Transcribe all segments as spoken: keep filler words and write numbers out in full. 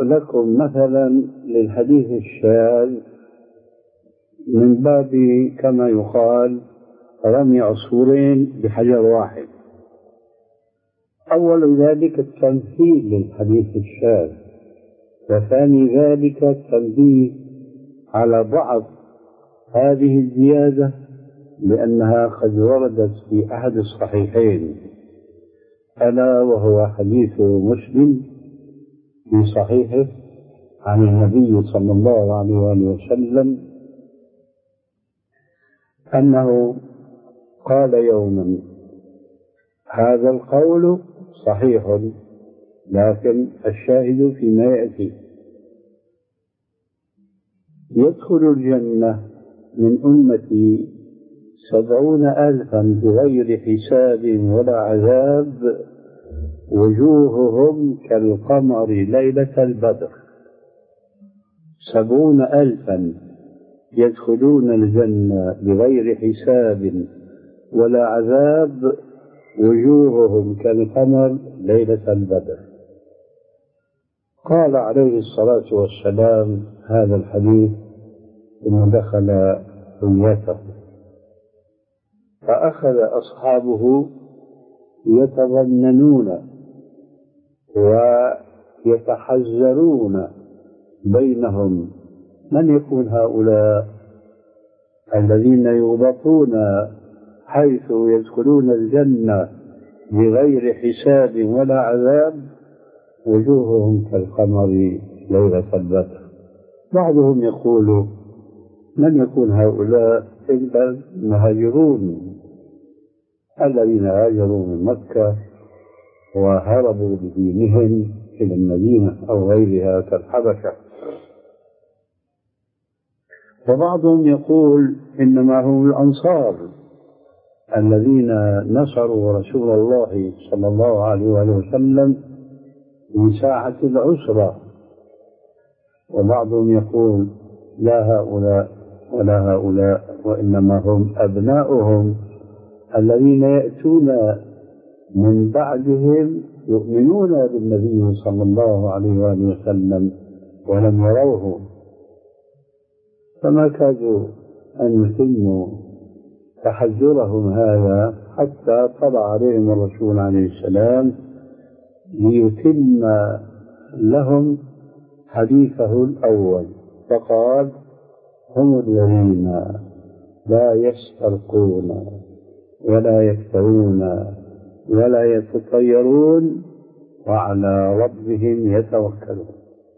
لكم مثلا للحديث الشاذ من باب كما يقال رمي عصفورين بحجر واحد. أول ذلك التمثيل للحديث الشاذ، وثاني ذلك التنبيه على بعض هذه الزيادة لأنها قد وردت في أحد الصحيحين، ألا وهو حديث مسلم في صحيحه عن النبي صلى الله عليه وسلم أنه قال يوما: هذا القول صحيح لكن الشاهد فيما يأتي: يدخل الجنة من أمتي سبعون ألفا بغير حساب ولا عذاب، وجوههم كالقمر ليلة البدر. سبعون ألفا يدخلون الجنة بغير حساب ولا عذاب، وجوههم كالقمر ليلة البدر. قال عليه الصلاة والسلام هذا الحديث ثم دخل حليته، فأخذ أصحابه يتظننون ويتحذرون بينهم من يكون هؤلاء الذين يغبطون حيث يدخلون الجنة بغير حساب ولا عذاب، وجوههم كالقمر ليلة البدر. بعضهم يقول: من يكون هؤلاء إلا المهاجرون الذين هاجروا من مكة وهربوا بدينهم إلى المدينة أو غيرها كالحبشة. وبعضهم يقول: إنما هم الأنصار الذين نصروا رسول الله صلى الله عليه وسلم في ساعة العسرة. وبعضهم يقول: لا هؤلاء ولا هؤلاء، وإنما هم أبناؤهم الذين يأتون من بعدهم يؤمنون بالنبي صلى الله عليه وسلم ولم يروه، فما كادوا أن يتموا تحذرهم هذا حتى طلع عليهم الرسول عليه السلام ليتم لهم حديثه الأول، فقال: هم الذين لا يسترقون ولا يكتوون ولا يتطيرون وعلى ربهم يتوكلون.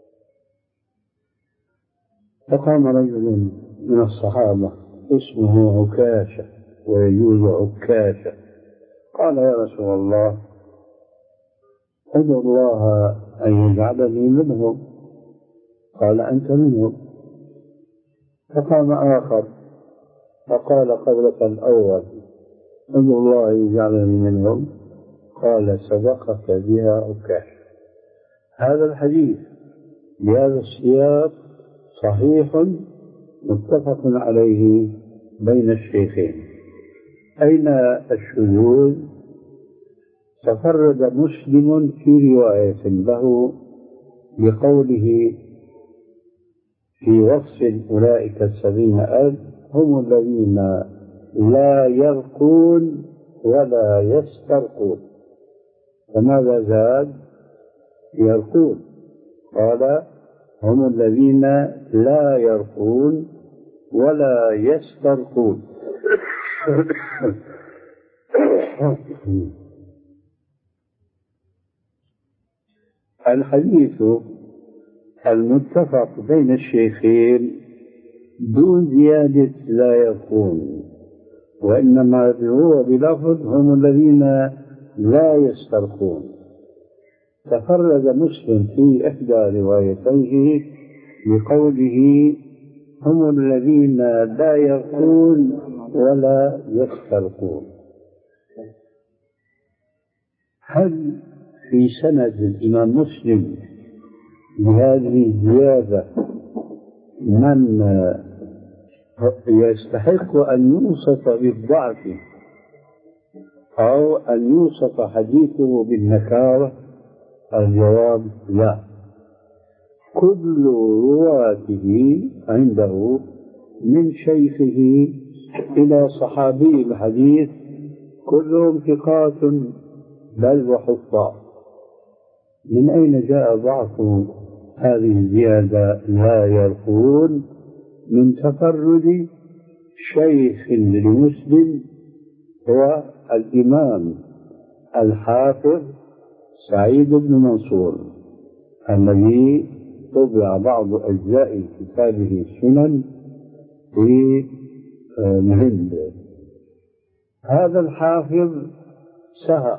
فقام رجل من الصحابة اسمه عكاشة ويجوز عكاشة، قال: يا رسول الله، ادعو الله أن يجعلني منهم. قال: أنت منهم. فقام آخر فقال قولك الأول: ادعو الله أن يجعلني منهم. قال: سبقك بها عكاشة. هذا الحديث بهذا السياق صحيح متفق عليه بين الشيخين. أين الشذوذ؟ تفرد مسلم في رواية له بقوله في وصف أولئك السبعين ألف: هم الذين لا يرقون ولا يسترقون. فماذا زاد؟ يرقون. قال: هم الذين لا يرقون ولا يسترقون. الحديث المتفق بين الشيخين دون زيادة لا يرقون، وإنما هو بلفظ هم الذين لا يسترقون. تفرد مسلم في إحدى روايتيه بقوله هم الذين لا يرقون ولا يسترقون. هل في سند الإمام مسلم بهذه الزيادة من يستحق أن يوصف بالضعف أو أن يوصف حديثه بالنكارة؟ الجواب: لا. كل رواته عنده من شيخه إلى صحابي الحديث كلهم ثقات بل وحفاظ. من أين جاء ضعف هذه الزيادة لا يرقون؟ من تفرد شيخ لمسلم هو الإمام الحافظ سعيد بن منصور الذي طبع بعض أجزاء كتابه السنن في الهند. هذا الحافظ سهى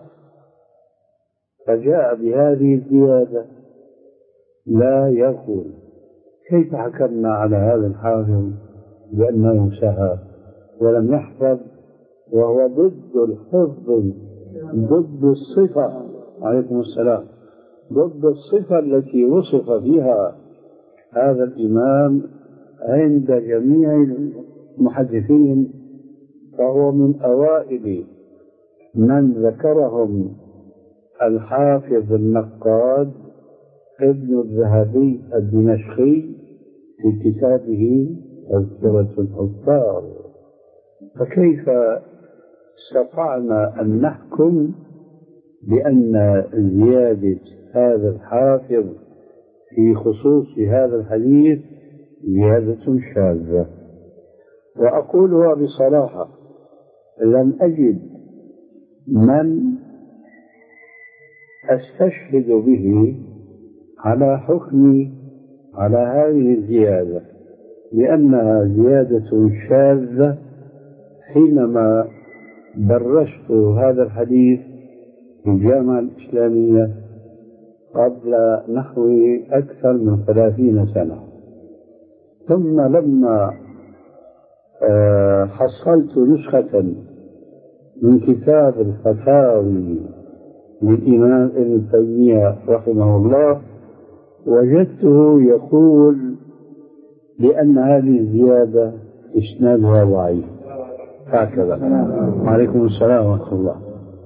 فجاء بهذه الزيادة لا يقول. كيف حكمنا على هذا الحافظ بأنه سهى ولم يحفظ وهو ضد الحفظ ضد الصفة؟ عليكم السلام. ضد الصفة التي وصف بها هذا الإمام عند جميع المحدثين، فهو من أوائل من ذكرهم الحافظ النقاد ابن الذهبي الدمشقي في كتابه تذكرة الحفاظ. فكيف استطعنا أن نحكم بأن زيادة هذا الحافظ في خصوص هذا الحديث زيادة شاذة؟ وأقولها بصراحة، لم أجد من أستشهد به على حكمي على هذه الزيادة، لأنها زيادة شاذة. حينما درست هذا الحديث في الجامعة الإسلامية قبل نحو أكثر من ثلاثين سنة، ثم لما حصلت نسخة من كتاب الفتاوي للإمام ابن تيمية رحمه الله وجدته يقول بأن هذه الزيادة إسنادها ضعيف هكذا. وعليكم السلام ورحمة الله.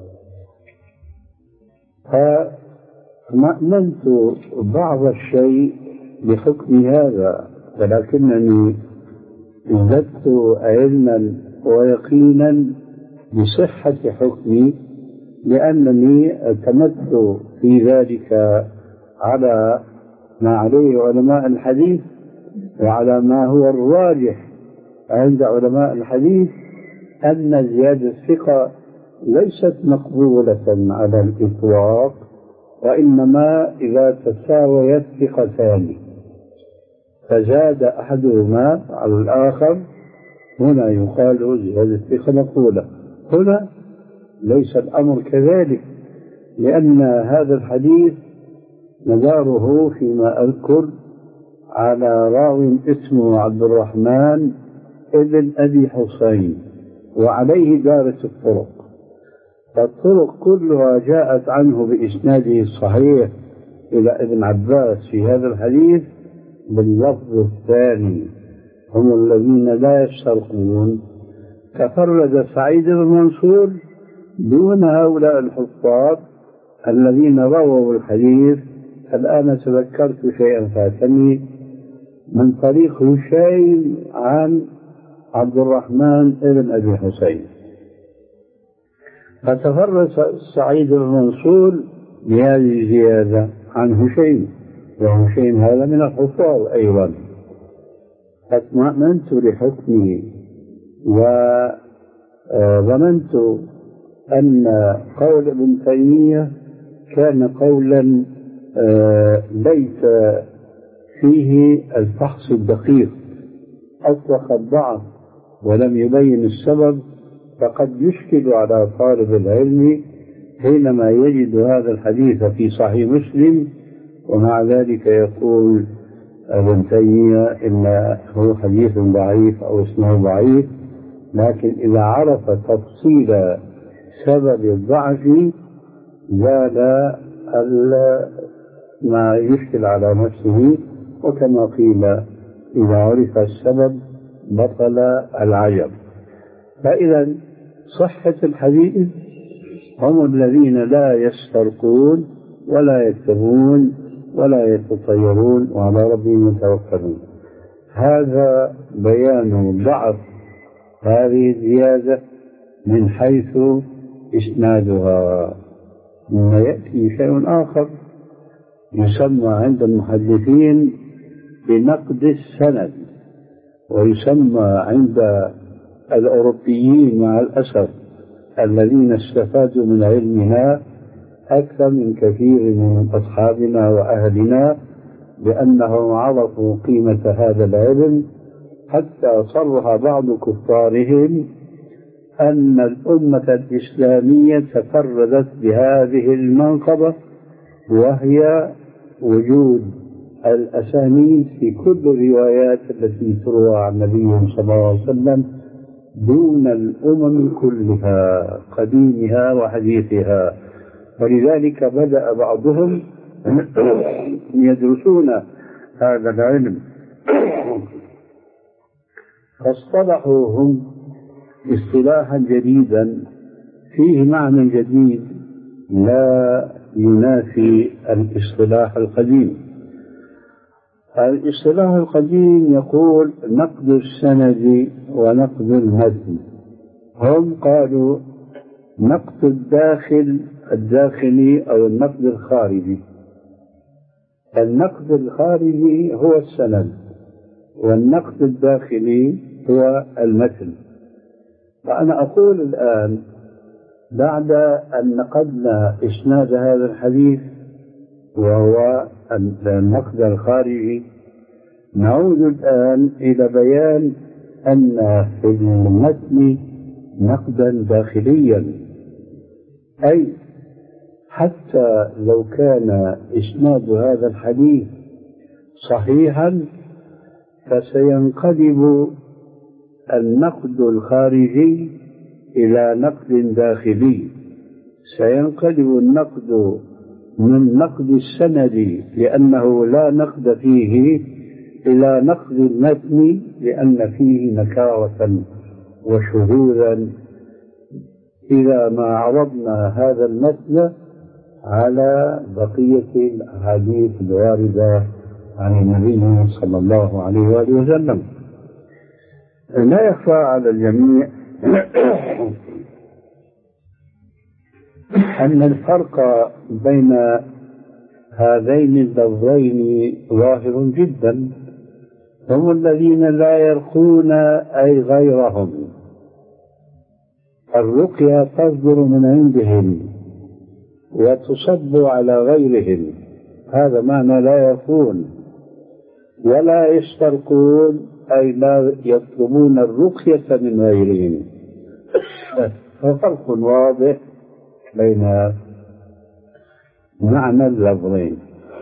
فمأمنت بعض الشيء بحكم هذا، ولكنني ازددت علما ويقينا بصحة حكمي، لأنني اعتمدت في ذلك على ما عليه علماء الحديث وعلى ما هو الراجح عند علماء الحديث، أن زيادة الثقة ليست مقبولة على الإطلاق، وإنما إذا تساويت ثقتان فزاد أحدهما على الآخر هنا يقال زيادة الثقة مقبولة. هنا ليس الأمر كذلك، لأن هذا الحديث مداره فيما أذكر على راو اسمه عبد الرحمن ابن أبي حسين، وعليه دارت الطرق، فالطرق كلها جاءت عنه بإسناده الصحيح إلى ابن عباس في هذا الحديث باللفظ الثاني، هم الذين لا يسترقون. تفرد سعيد بن منصور دون هؤلاء الحفاظ الذين رووا الحديث. الآن تذكرت شيئا فاتني من طريق هشيم عن عبد الرحمن ابن أبي حسين، فتفرد سعيد بن منصور بهذه الزيادة عن هشيم، وهشيم هذا من الحفاظ أيضا. فاطمأننت لحكمي وظننت أن قول ابن تيمية كان قولا ليس فيه الفحص الدقيق، أطلق الضعف ولم يبين السبب، فقد يشكل على طالب العلم حينما يجد هذا الحديث في صحيح مسلم ومع ذلك يقول ابن تيمية إنه حديث ضعيف أو اسمه ضعيف. لكن إذا عرف تفصيل سبب الضعف زال ما يشكل على نفسه، وكما قيل إذا عرف السبب بطل العجب. فإذا صحة الحديث هم الذين لا يسترقون ولا يكتبون ولا يتطيرون وعلى ربهم يتوكلون. هذا بيان ضعف هذه الزيادة من حيث إسنادها. ثم يأتي شيء آخر يسمى عند المحدثين بنقد السند، ويسمى عند الأوروبيين مع الأسف الذين استفادوا من علمنا أكثر من كثير من أصحابنا وأهلنا، بأنهم عرفوا قيمة هذا العلم حتى صرح بعض كفارهم أن الأمة الإسلامية تفردت بهذه المنقبة، وهي وجود الأسانيد في كل الروايات التي تروى عن النبي صلى الله عليه وسلم دون الأمم كلها قديمها وحديثها. ولذلك بدأ بعضهم يدرسون هذا العلم، فاصطلحوا هم اصطلاحا جديدا فيه معنى جديد لا ينافي الاصطلاح القديم. الاصطلاح القديم يقول نقد السند ونقد المتن. هم قالوا نقد الداخل الداخلي أو النقد الخارجي. النقد الخارجي هو السند، والنقد الداخلي هو المتن. فأنا أقول الآن بعد أن نقدنا إسناد هذا الحديث وهو النقد الخارجي، نعود الآن إلى بيان أن في المتن نقدا داخليا، أي حتى لو كان إسناد هذا الحديث صحيحا فسينقلب النقد الخارجي إلى نقد داخلي. سينقلب النقد من نقد السند لأنه لا نقد فيه إلى نقد المتن لأن فيه نكارة وشذوذا إذا ما عرضنا هذا المتن على بقية الأحاديث الواردة عن النبي صلى الله عليه وآله وسلم. لا يخفى على الجميع أن الفرق بين هذين اللفظين ظاهر جدا. هم الذين لا يرقون أي غيرهم، الرقية تصدر من عندهم وتصب على غيرهم، هذا معنى لا يرقون. ولا يسترقون أي لا يطلبون الرقية من غيرهم. ففرق واضح بين معنى اللفظين.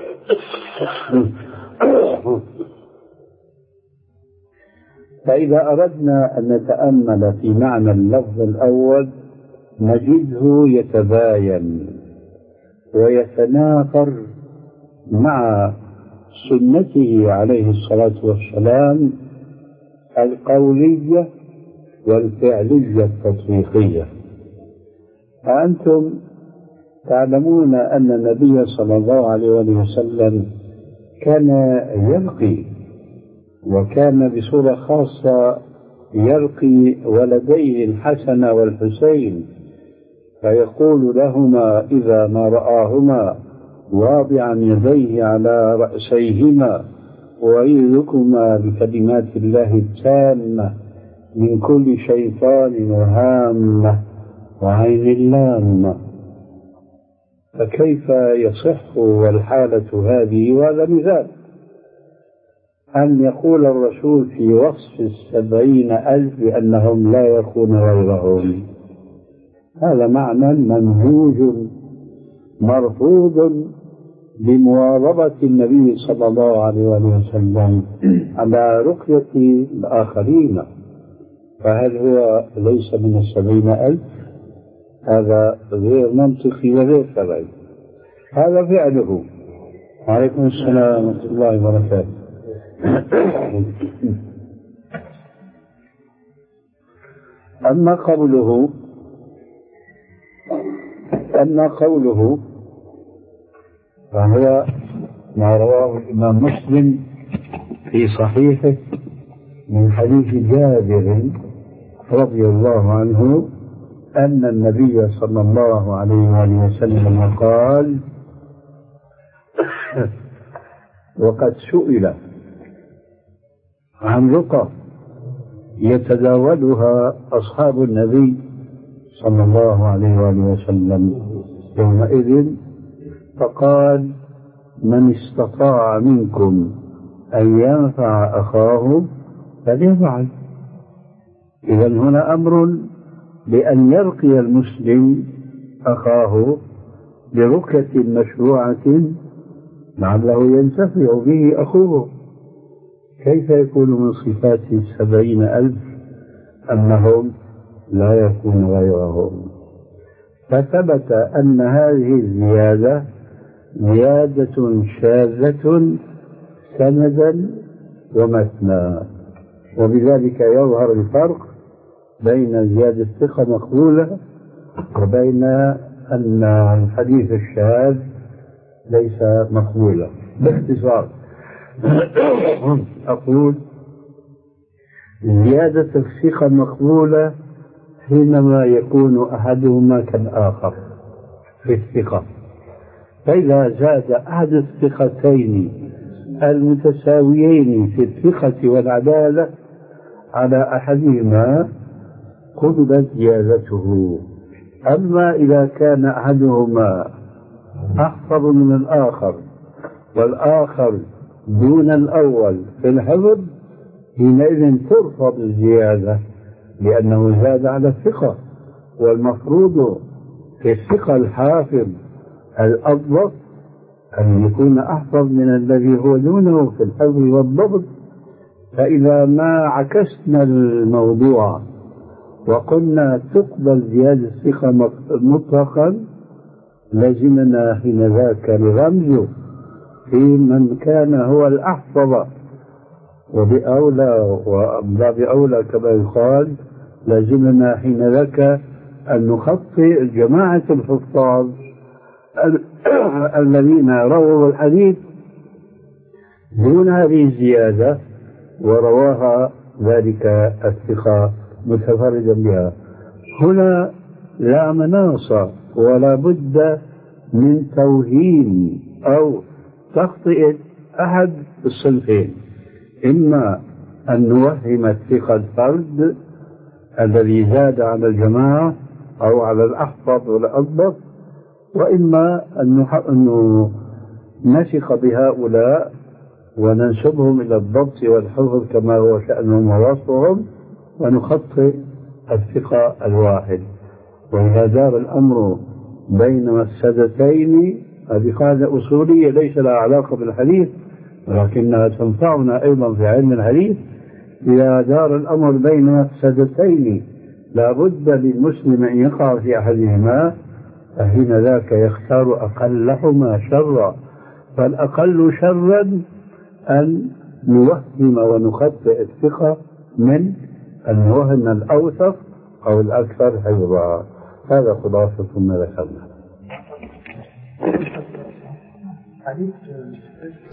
فإذا أردنا أن نتأمل في معنى اللفظ الأول نجده يتباين ويتناقض مع سنته عليه الصلاة والسلام القولية والفعلية التطبيقية. أنتم تعلمون أن النبي صلى الله عليه وسلم كان يلقي، وكان بصورة خاصة يلقي ولديه الحسن والحسين، فيقول لهما إذا ما رآهما واضعا يديه على رأسيهما أعيذكما بكلمات الله التامة من كل شيطان وهامة وعين لامة. فكيف يصح والحالة هذه؟ وهذا مثال أن يقول الرسول في وصف السبعين ألف بأنهم لا يكون غيرهم، هذا معنى منهوج مرفوض بمواظبة النبي صلى الله عليه وسلم على رقية الآخرين. فهل هو ليس من السبعين ألف؟ هذا غير منطقي وغير شرعي، هذا فعله. وعليكم السلام ورحمة الله وبركاته. أما قوله أما قوله فهو ما رواه الإمام مسلم في صحيحه من حديث جابر رضي الله عنه أن النبي صلى الله عليه وآله وسلم قال: وقد سئل عن رقى يتداولها أصحاب النبي صلى الله عليه وآله وسلم يومئذ فقال: من استطاع منكم أن ينفع أخاه فليفعل. إذا هنا أمر بأن يرقي المسلم أخاه برقية مشروعة لعله ينتفع به أخوه. كيف يكون من صفات السبعين ألف أنهم لا يكون غيرهم؟ فثبت أن هذه الزيادة زيادة شاذة سندا ومتنا، وبذلك يظهر الفرق بين زيادة الثقة مقبولة وبين أن الحديث الشاذ ليس مقبولا. باختصار أقول: زيادة الثقة مقبولة حينما يكون أحدهما كالآخر في الثقة، فإذا زاد أحد الثقتين المتساويين في الثقة والعدالة على أحدهما قبلت زيادته. أما إذا كان أحدهما أحفظ من الآخر والآخر دون الأول في الحفظ، حينئذ ترفض الزيادة لأنه زاد على الثقة، والمفروض في الثقة الحافظ الأضبط أن يكون أحفظ من الذي هو دونه في الحفظ والضبط. فإذا ما عكسنا الموضوع وقلنا تقبل زيادة الثقة مطلقا لزمنا حين ذاك الرمز في من كان هو الأحفظ، وبأولى وباب أولى كما يقال لزمنا حين ذاك أن نخطئ جماعة الحفاظ الذين رووا الحديث دون هذه الزيادة ورواها ذلك الثقة متفردا بها. هنا لا مناص ولا بد من توهين أو تخطئة أحد الصنفين، إما أن نوهم الثقة الفرد الذي زاد على الجماعة أو على الأحفظ والأضبط، وإما أن نثق بهؤلاء وننسبهم إلى الضبط والحفظ كما هو شأنهم ووصفهم ونخطئ الثقة الواحد. وإذا دار الأمر بين مفسدتين، هذه قاعدة أصولية ليس لها علاقة بالحديث ولكنها تنفعنا أيضا في علم الحديث. إذا دار الأمر بين مفسدتين لا بد للمسلم أن يقع في أحدهما، فحين ذاك يختار أقلهما شرا. فالأقل شرا أن نوهم ونخطئ الثقة من أن نوهم الأوثق أو الأكثر حفظا. هذا خلاصة ما ذكرنا.